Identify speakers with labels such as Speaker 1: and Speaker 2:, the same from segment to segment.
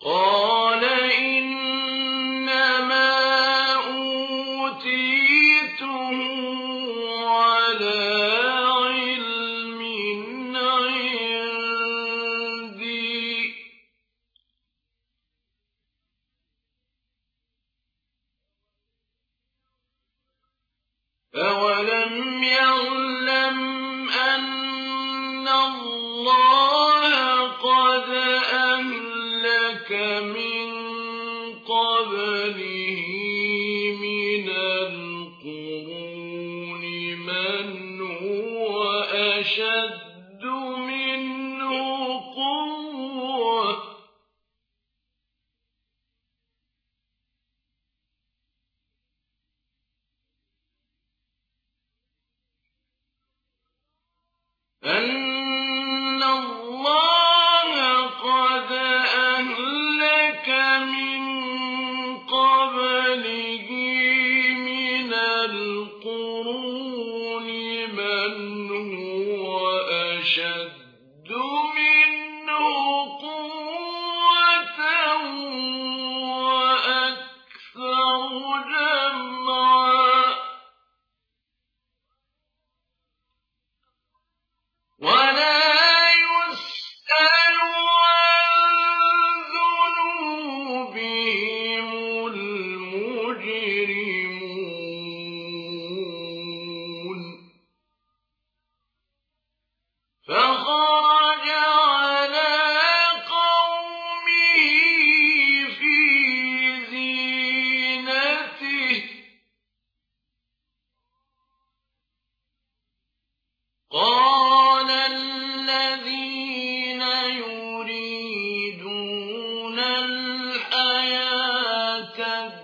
Speaker 1: قال إنما أوتيته على علم عندي أولم يعلم أن الله قد أهلك من قبله من القرون من هو أشد منه قوة أن الله قد أهلك من قبله من القرون من هو أشد منه قوة وأكثر جمعا ولا يسأل عن ذنوبهم المجرمون فخرج على قومه في زينته قال الذين يريدون الحياة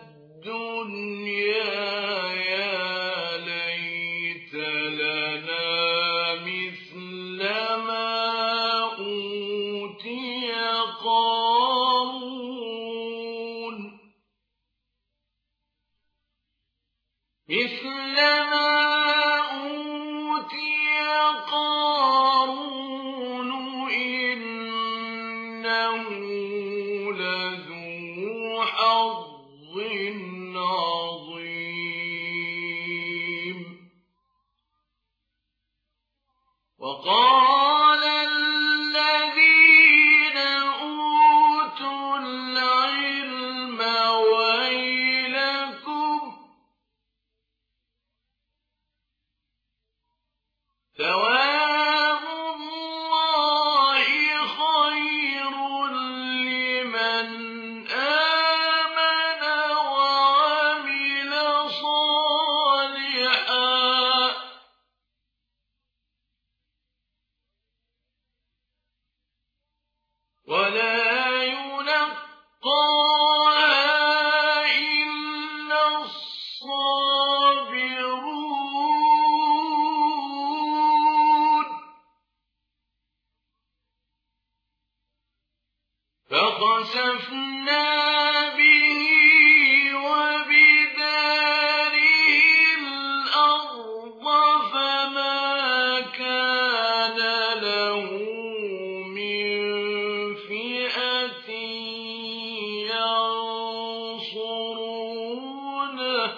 Speaker 1: الدنيا يا ليت لنا مثل ما أوتي قارون مثل ما أوتي قارون إنه لذو حظ عظيم وقال الذين أوتوا العلم ويلكم ثواب الله خير لمن آمن وعمل صالحا ولا يلقاها إلا الصابرون فخسفنا به وبداره الأرض فما كان له من فئة ينصرونه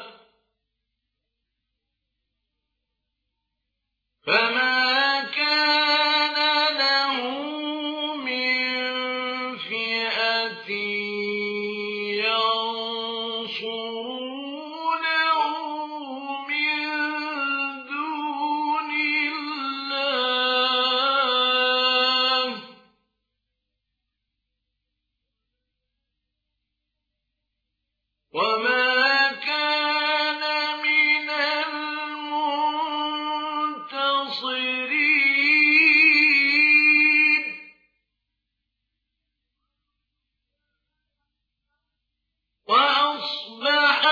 Speaker 1: فما كان له من فئة ينصرونه من دون الله وما كان من المنتصرين وأصبح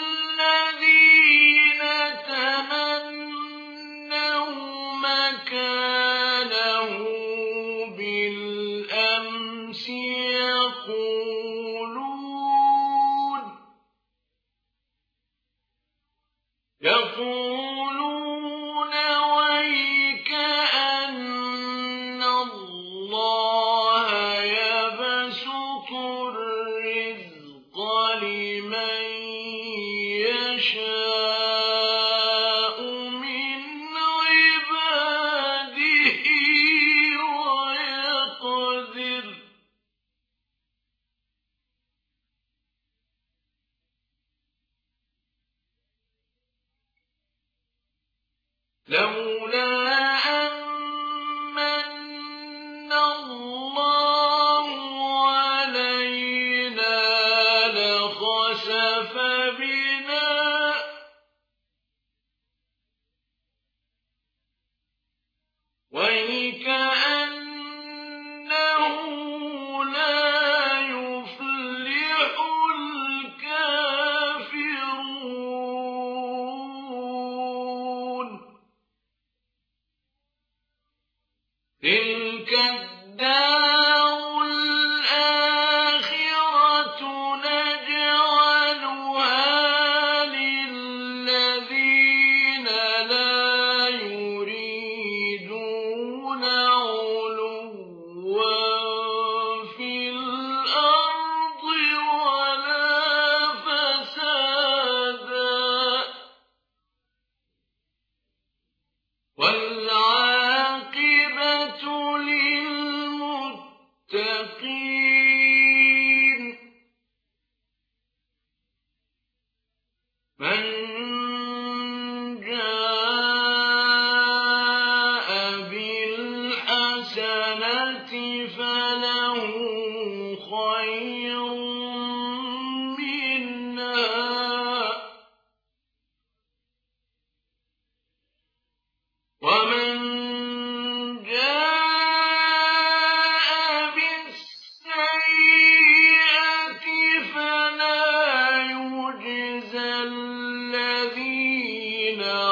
Speaker 1: الذين تمنوا مكانه بالأمس يقولون ويك أن الله يبسط الرزق لمن يشاء من عباده ويقدر لولا أن من الله علينا لخسف بنا وكأنه لا يفلح الكافرون تلك الدار الآخرة نجعلها للذين لا يريدون علوا في الأرض ولا فسادا والعاقبة للمتقين من جاء بالحسنة فله خير منها ومن جاء بالسيئة فلا يجزى الذين